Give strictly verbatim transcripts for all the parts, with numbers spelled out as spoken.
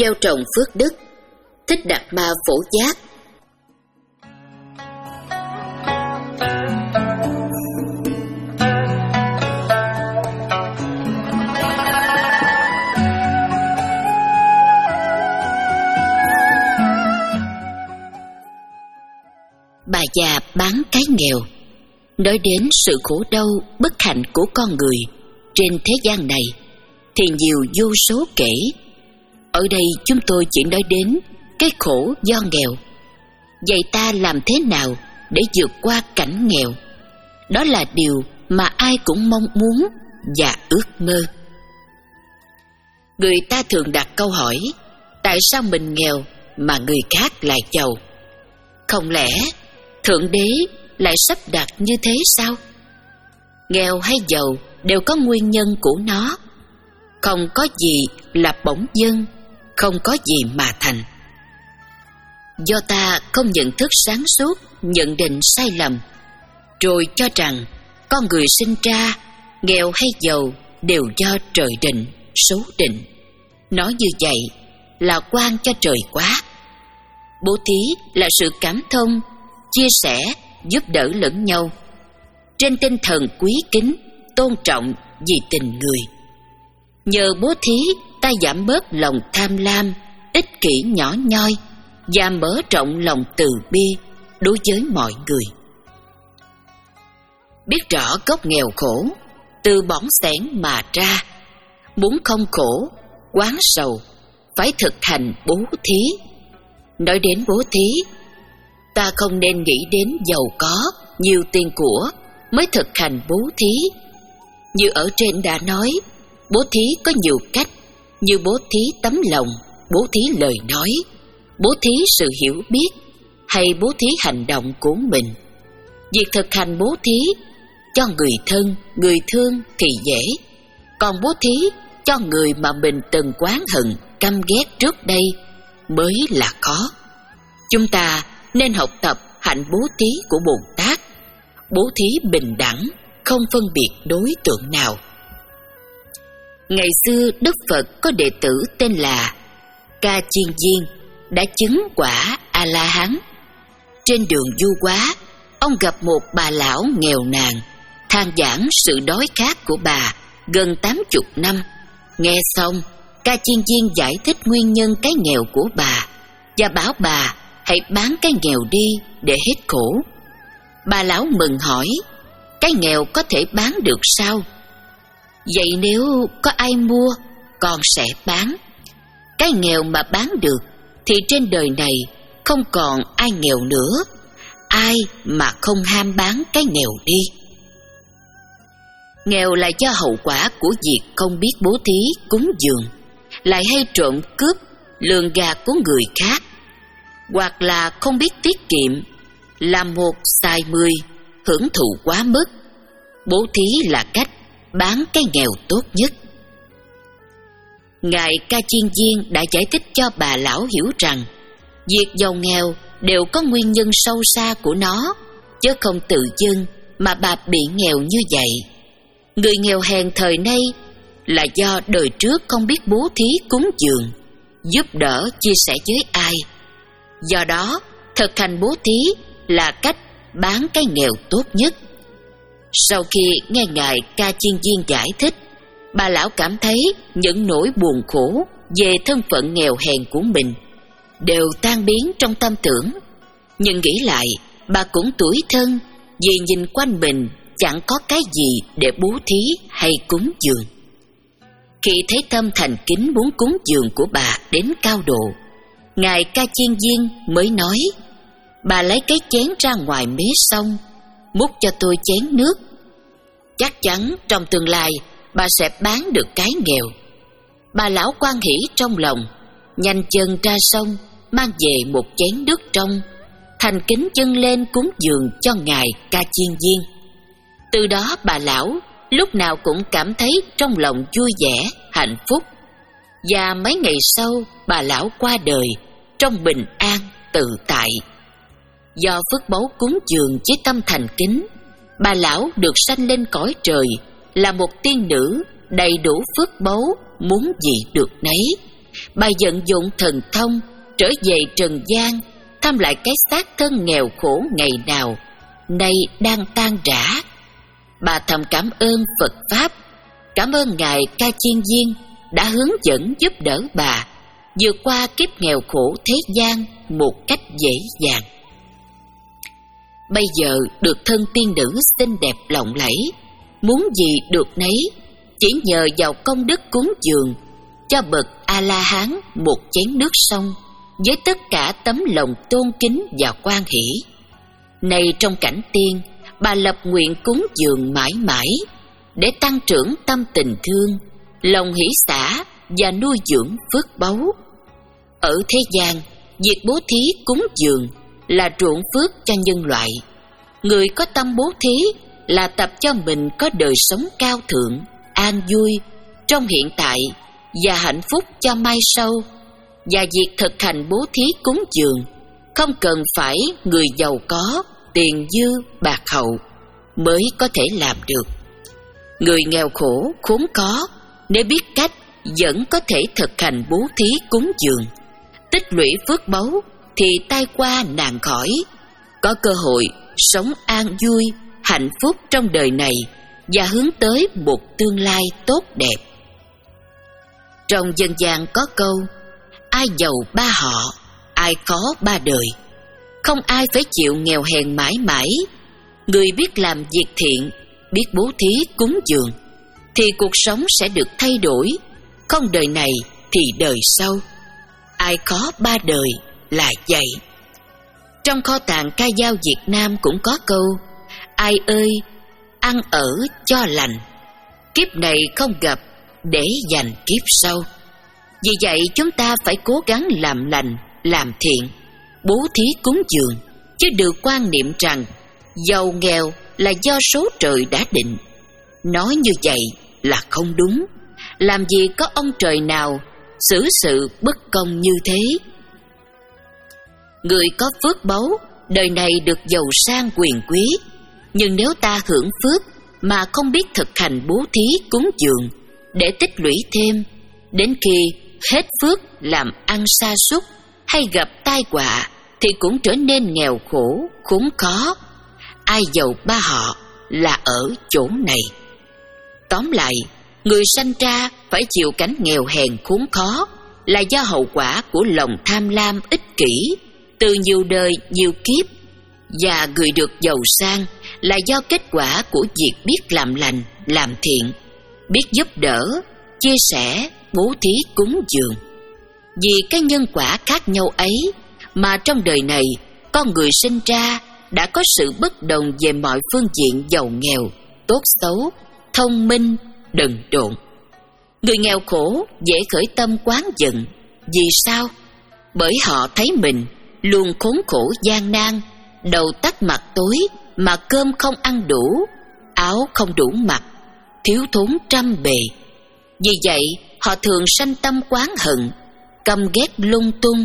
gieo trồng phước đức. Thích Đạt Ma Phổ Giác. Bà già bán cái nghèo. Nói đến sự khổ đau bất hạnh của con người trên thế gian này thì nhiều vô số kể. Ở đây chúng tôi chỉ nói đến cái khổ do nghèo. Vậy ta làm thế nào để vượt qua cảnh nghèo? Đó là điều mà ai cũng mong muốn và ước mơ. Người ta thường đặt câu hỏi: tại sao mình nghèo mà người khác lại giàu? Không lẽ Thượng Đế lại sắp đặt như thế sao? Nghèo hay giàu đều có nguyên nhân của nó. Không có gì là bỗng dưng, không có gì mà thành. Do ta không nhận thức sáng suốt, nhận định sai lầm, rồi cho rằng con người sinh ra nghèo hay giàu đều do trời định, số định. Nói như vậy là oan cho trời quá. Bố thí là sự cảm thông, chia sẻ, giúp đỡ lẫn nhau, trên tinh thần quý kính, tôn trọng vì tình người. Nhờ bố thí, ta giảm bớt lòng tham lam, ích kỷ nhỏ nhoi và mở rộng lòng từ bi đối với mọi người. Biết rõ gốc nghèo khổ từ bỏng sẻn mà ra, muốn không khổ, quán sầu, phải thực hành bố thí. Nói đến bố thí, ta không nên nghĩ đến giàu có, nhiều tiền của mới thực hành bố thí. Như ở trên đã nói, bố thí có nhiều cách, như bố thí tấm lòng, bố thí lời nói, bố thí sự hiểu biết, hay bố thí hành động của mình. Việc thực hành bố thí cho người thân, người thương thì dễ, còn bố thí cho người mà mình từng oán hận, căm ghét trước đây mới là khó. Chúng ta nên học tập hạnh bố thí của Bồ Tát, bố thí bình đẳng, không phân biệt đối tượng nào. Ngày xưa Đức Phật có đệ tử tên là Ca Chiên Viên, đã chứng quả A-la-hán. Trên đường du hóa, ông gặp một bà lão nghèo nàn, than vãn sự đói khát của bà gần tám chục năm. Nghe xong, Ca Chiên Viên giải thích nguyên nhân cái nghèo của bà và bảo bà hãy bán cái nghèo đi để hết khổ. Bà lão mừng hỏi: cái nghèo có thể bán được sao? Vậy nếu có ai mua, con sẽ bán. Cái nghèo mà bán được thì trên đời này không còn ai nghèo nữa. Ai mà không ham bán cái nghèo đi? Nghèo là do hậu quả của việc không biết bố thí, cúng dường, lại hay trộm cướp, lường gạt của người khác, hoặc là không biết tiết kiệm, làm một xài mười, hưởng thụ quá mức. Bố thí là cách bán cái nghèo tốt nhất. Ngài Ca Chiên Viên đã giải thích cho bà lão hiểu rằng việc giàu nghèo đều có nguyên nhân sâu xa của nó, chứ không tự dưng mà bà bị nghèo như vậy. Người nghèo hèn thời nay là do đời trước không biết bố thí cúng dường, giúp đỡ chia sẻ với ai. Do đó, thực hành bố thí là cách bán cái nghèo tốt nhất. Sau khi nghe Ngài Ca Chiên Viên giải thích, bà lão cảm thấy những nỗi buồn khổ về thân phận nghèo hèn của mình đều tan biến trong tâm tưởng. Nhưng nghĩ lại, bà cũng tủi thân vì nhìn quanh mình chẳng có cái gì để bố thí hay cúng dường. Khi thấy tâm thành kính muốn cúng dường của bà đến cao độ, Ngài Ca Chiên Viên mới nói: bà lấy cái chén ra ngoài mé sông, múc cho tôi chén nước. Chắc chắn trong tương lai bà sẽ bán được cái nghèo. Bà lão hoan hỉ trong lòng, nhanh chân ra sông, mang về một chén nước trong, thành kính dâng lên cúng dường cho Ngài Ca Chiên Viên. Từ đó bà lão lúc nào cũng cảm thấy trong lòng vui vẻ, hạnh phúc. Và mấy ngày sau, bà lão qua đời trong bình an, tự tại. Do phước báu cúng dường với tâm thành kính, bà lão được sanh lên cõi trời là một tiên nữ đầy đủ phước báu, muốn gì được nấy. bà vận dụng thần thông trở về trần gian, thăm lại cái xác thân nghèo khổ ngày nào nay đang tan rã. Bà thầm cảm ơn Phật Pháp, cảm ơn Ngài Ca Chiên Viên đã hướng dẫn giúp đỡ bà vượt qua kiếp nghèo khổ thế gian một cách dễ dàng. Bây giờ được thân tiên nữ xinh đẹp lộng lẫy, muốn gì được nấy, chỉ nhờ vào công đức cúng dường cho bậc A-la-hán một chén nước sông với tất cả tấm lòng tôn kính và hoan hỷ. Nay trong cảnh tiên, bà lập nguyện cúng dường mãi mãi để tăng trưởng tâm tình thương, lòng hỷ xả và nuôi dưỡng phước báu. Ở thế gian, việc bố thí cúng dường là ruộng phước cho nhân loại. Người có tâm bố thí là tập cho mình có đời sống cao thượng, an vui trong hiện tại và hạnh phúc cho mai sau. Và việc thực hành bố thí cúng dường không cần phải người giàu có, tiền dư, bạc hậu mới có thể làm được. Người nghèo khổ, khốn khó nếu biết cách vẫn có thể thực hành bố thí cúng dường, tích lũy phước báu thì tai qua nạn khỏi, có cơ hội sống an vui, hạnh phúc trong đời này và hướng tới một tương lai tốt đẹp. Trong dân gian có câu: ai giàu ba họ, ai khó ba đời. Không ai phải chịu nghèo hèn mãi mãi. Người biết làm việc thiện, biết bố thí cúng dường thì cuộc sống sẽ được thay đổi, không đời này thì đời sau. Ai khó ba đời là vậy. Trong kho tàng ca dao Việt Nam cũng có câu: ai ơi, ăn ở cho lành, kiếp này không gặp để dành kiếp sau. Vì vậy chúng ta phải cố gắng làm lành, làm thiện, bố thí cúng dường, chứ đừng quan niệm rằng giàu nghèo là do số trời đã định. Nói như vậy là không đúng. Làm gì có ông trời nào xử sự bất công như thế. Người có phước báu đời này được giàu sang quyền quý, nhưng nếu ta hưởng phước mà không biết thực hành bố thí cúng dường để tích lũy thêm, đến khi hết phước làm ăn sa sút hay gặp tai họa thì cũng trở nên nghèo khổ, khốn khó. Ai giàu ba họ là ở chỗ này. Tóm lại, người sanh ra phải chịu cảnh nghèo hèn khốn khó là do hậu quả của lòng tham lam ích kỷ từ nhiều đời nhiều kiếp, và người được giàu sang là do kết quả của việc biết làm lành, làm thiện, biết giúp đỡ, chia sẻ, bố thí cúng dường. Vì cái nhân quả khác nhau ấy mà trong đời này con người sinh ra đã có sự bất đồng về mọi phương diện giàu nghèo, tốt xấu, thông minh, đần độn. Người nghèo khổ dễ khởi tâm oán giận. Vì sao? Bởi họ thấy mình luôn khốn khổ gian nan, đầu tắt mặt tối mà cơm không ăn đủ, áo không đủ mặc, thiếu thốn trăm bề. Vì vậy họ thường sanh tâm oán hận, căm ghét lung tung,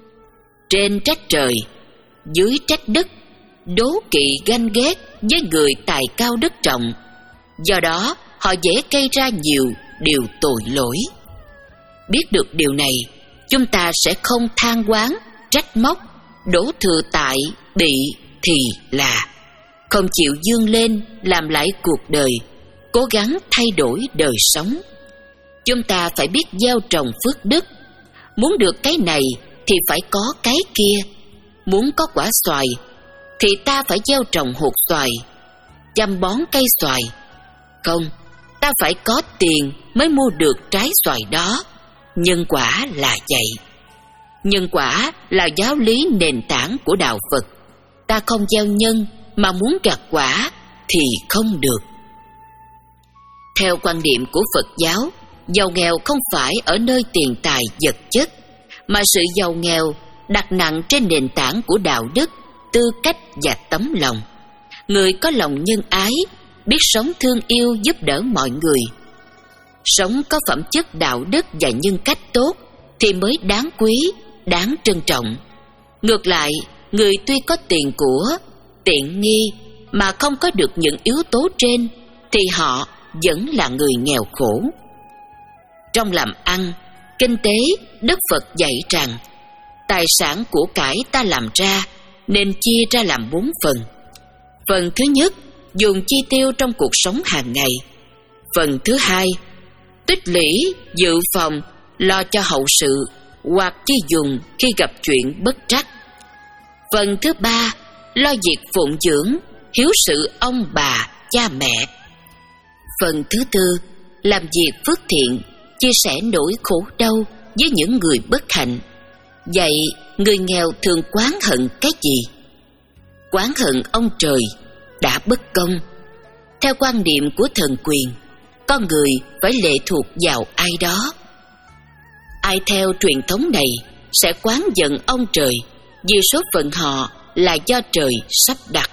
trên trách trời, dưới trách đất, đố kỵ ganh ghét với người tài cao đức trọng. Do đó họ dễ gây ra nhiều điều tội lỗi. Biết được điều này, chúng ta sẽ không than oán, trách móc, đổ thừa tại, bị, thì là, không chịu vươn lên làm lại cuộc đời, cố gắng thay đổi đời sống. Chúng ta phải biết gieo trồng phước đức. Muốn được cái này thì phải có cái kia. Muốn có quả xoài thì ta phải gieo trồng hột xoài, chăm bón cây xoài. Không, ta phải có tiền mới mua được trái xoài đó. Nhân quả là vậy. Nhân quả là giáo lý nền tảng của đạo Phật. Ta không gieo nhân mà muốn gặt quả thì không được. Theo quan điểm của Phật giáo, giàu nghèo không phải ở nơi tiền tài vật chất, mà sự giàu nghèo đặt nặng trên nền tảng của đạo đức, tư cách và tấm lòng. Người có lòng nhân ái, biết sống thương yêu giúp đỡ mọi người, sống có phẩm chất đạo đức và nhân cách tốt thì mới đáng quý, đáng trân trọng. Ngược lại, người tuy có tiền của, tiện nghi mà không có được những yếu tố trên thì họ vẫn là người nghèo khổ. Trong làm ăn, Kinh tế, Đức Phật dạy rằng tài sản của cải ta làm ra nên chia ra làm bốn phần. Phần thứ nhất, dùng chi tiêu trong cuộc sống hàng ngày. Phần thứ hai, tích lũy, dự phòng, lo cho hậu sự hoặc chi dùng khi gặp chuyện bất trắc. Phần thứ ba, lo việc phụng dưỡng, hiếu sự ông bà, cha mẹ. Phần thứ tư, làm việc phước thiện, chia sẻ nỗi khổ đau với những người bất hạnh. Vậy người nghèo thường oán hận cái gì? Oán hận ông trời đã bất công. Theo quan niệm của thần quyền, con người phải lệ thuộc vào ai đó. Ai theo truyền thống này sẽ oán giận ông trời vì số phận họ là do trời sắp đặt.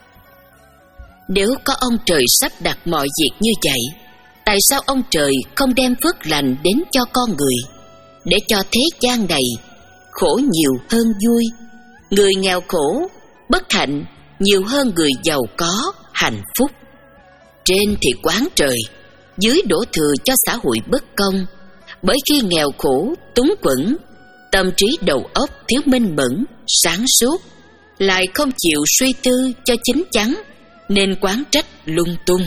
Nếu có ông trời sắp đặt mọi việc như vậy, tại sao ông trời không đem phước lành đến cho con người, để cho thế gian này khổ nhiều hơn vui, người nghèo khổ, bất hạnh nhiều hơn người giàu có, hạnh phúc? Trên thì oán trời, dưới đổ thừa cho xã hội bất công, bởi khi nghèo khổ, túng quẫn, tâm trí đầu óc thiếu minh mẫn, sáng suốt, lại không chịu suy tư cho chín chắn, nên oán trách lung tung.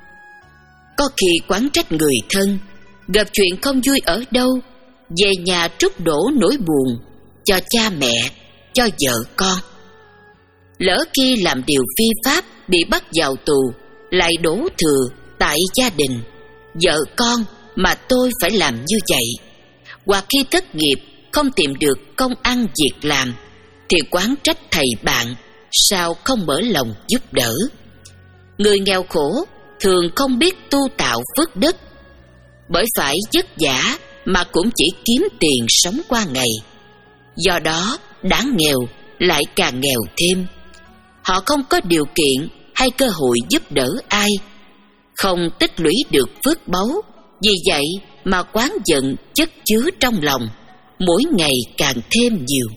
Có khi oán trách người thân, gặp chuyện không vui ở đâu, về nhà trút đổ nỗi buồn cho cha mẹ, cho vợ con. Lỡ khi làm điều phi pháp bị bắt vào tù, lại đổ thừa tại gia đình, vợ con mà tôi phải làm như vậy. Hoặc khi thất nghiệp không tìm được công ăn việc làm, thì oán trách thầy bạn sao không mở lòng giúp đỡ. Người nghèo khổ thường không biết tu tạo phước đức, bởi phải vất vả mà cũng chỉ kiếm tiền sống qua ngày. Do đó đã nghèo lại càng nghèo thêm. Họ không có điều kiện hay cơ hội giúp đỡ ai, không tích lũy được phước báu, vì vậy mà oán giận chất chứa trong lòng, mỗi ngày càng thêm nhiều.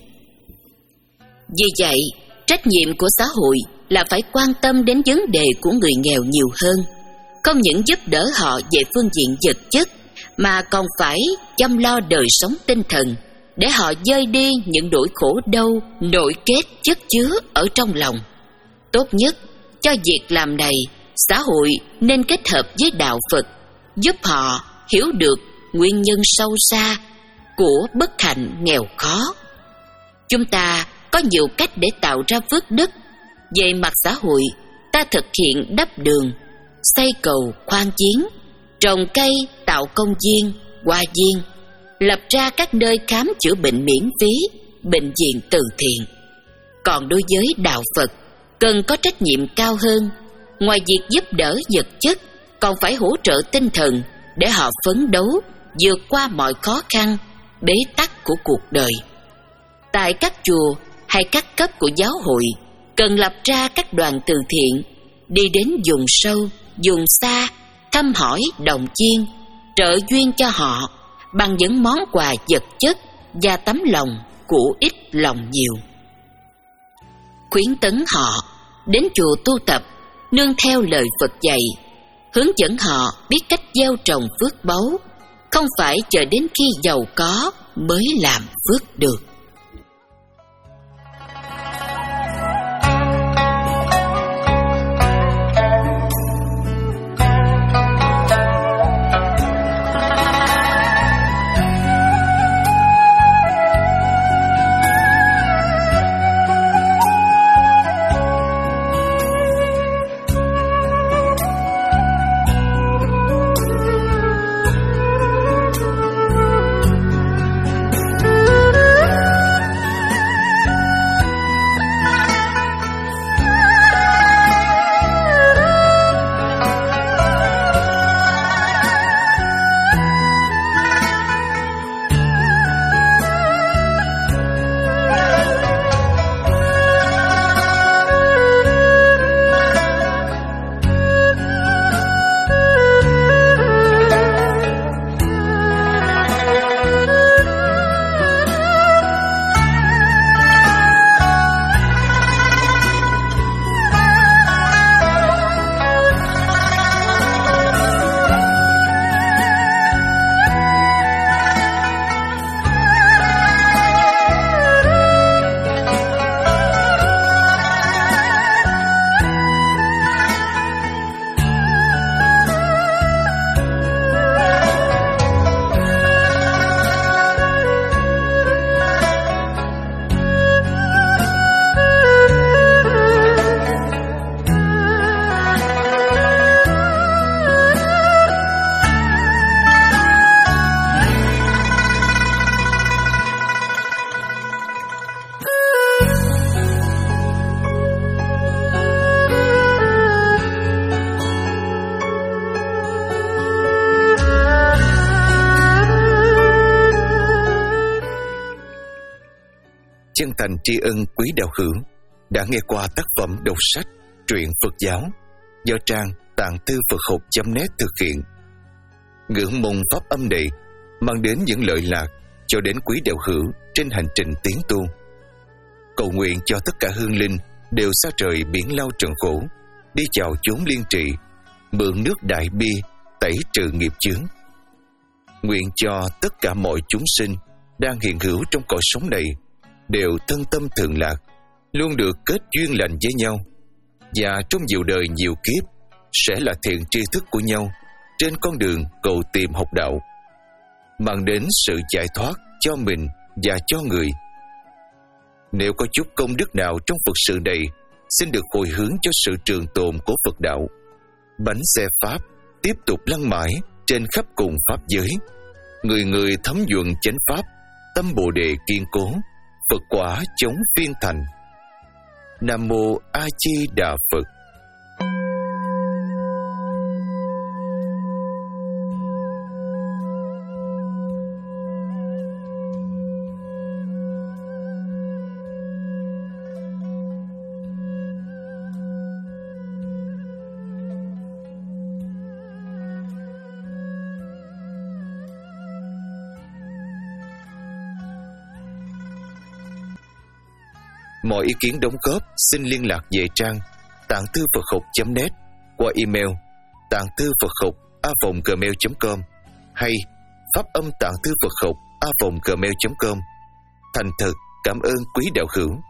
Vì vậy, trách nhiệm của xã hội là phải quan tâm đến vấn đề của người nghèo nhiều hơn, không những giúp đỡ họ về phương diện vật chất, mà còn phải chăm lo đời sống tinh thần, để họ vơi đi những nỗi khổ đau nội kết chất chứa ở trong lòng. Tốt nhất, cho việc làm này, xã hội nên kết hợp với đạo Phật, giúp họ hiểu được nguyên nhân sâu xa của bất hạnh nghèo khó. Chúng ta có nhiều cách để tạo ra phước đức. Về mặt xã hội, ta thực hiện đắp đường, xây cầu khoan giếng, trồng cây tạo công viên, hoa viên, lập ra các nơi khám chữa bệnh miễn phí, bệnh viện từ thiện. Còn đối với đạo Phật, cần có trách nhiệm cao hơn. Ngoài việc giúp đỡ vật chất, còn phải hỗ trợ tinh thần để họ phấn đấu vượt qua mọi khó khăn, bế tắc của cuộc đời. Tại các chùa hay các cấp của giáo hội, cần lập ra các đoàn từ thiện, đi đến vùng sâu, vùng xa, thăm hỏi, động viên, trợ duyên cho họ bằng những món quà vật chất và tấm lòng của ít lòng nhiều. Khuyến tấn họ đến chùa tu tập, nương theo lời Phật dạy, hướng dẫn họ biết cách gieo trồng phước báu, không phải chờ đến khi giàu có mới làm phước được. chân thành tri ân quý đạo hữu đã nghe qua tác phẩm đọc sách truyện Phật giáo do trang tạng thư Phật học chấm net thực hiện. Ngưỡng mong pháp âm này mang đến những lợi lạc cho đến quý đạo hữu trên hành trình tiến tu. Cầu nguyện cho tất cả hương linh đều xa trời biển lao trần khổ, đi chào chốn liên trị, mượn nước đại bi tẩy trừ nghiệp chướng. Nguyện cho tất cả mọi chúng sinh đang hiện hữu trong cõi sống này đều thân tâm thường lạc, luôn được kết duyên lành với nhau, và trong nhiều đời nhiều kiếp sẽ là thiện tri thức của nhau trên con đường cầu tìm học đạo, mang đến sự giải thoát cho mình và cho người. Nếu có chút công đức nào trong Phật sự này, xin được hồi hướng cho sự trường tồn của Phật đạo. Bánh xe Pháp tiếp tục lăn mãi trên khắp cùng Pháp giới, người người thấm nhuần chánh Pháp, tâm Bồ Đề kiên cố, Phật quả chống phiên thành. Nam Mô A Di Đà Phật. Mọi ý kiến đóng góp xin liên lạc về trang tạng thư Phật học chấm net qua email tạng thư Phật học a vòng gmail chấm com hay pháp âm tạng thư Phật học a vòng gmail chấm com. Thành thật cảm ơn quý đạo hữu.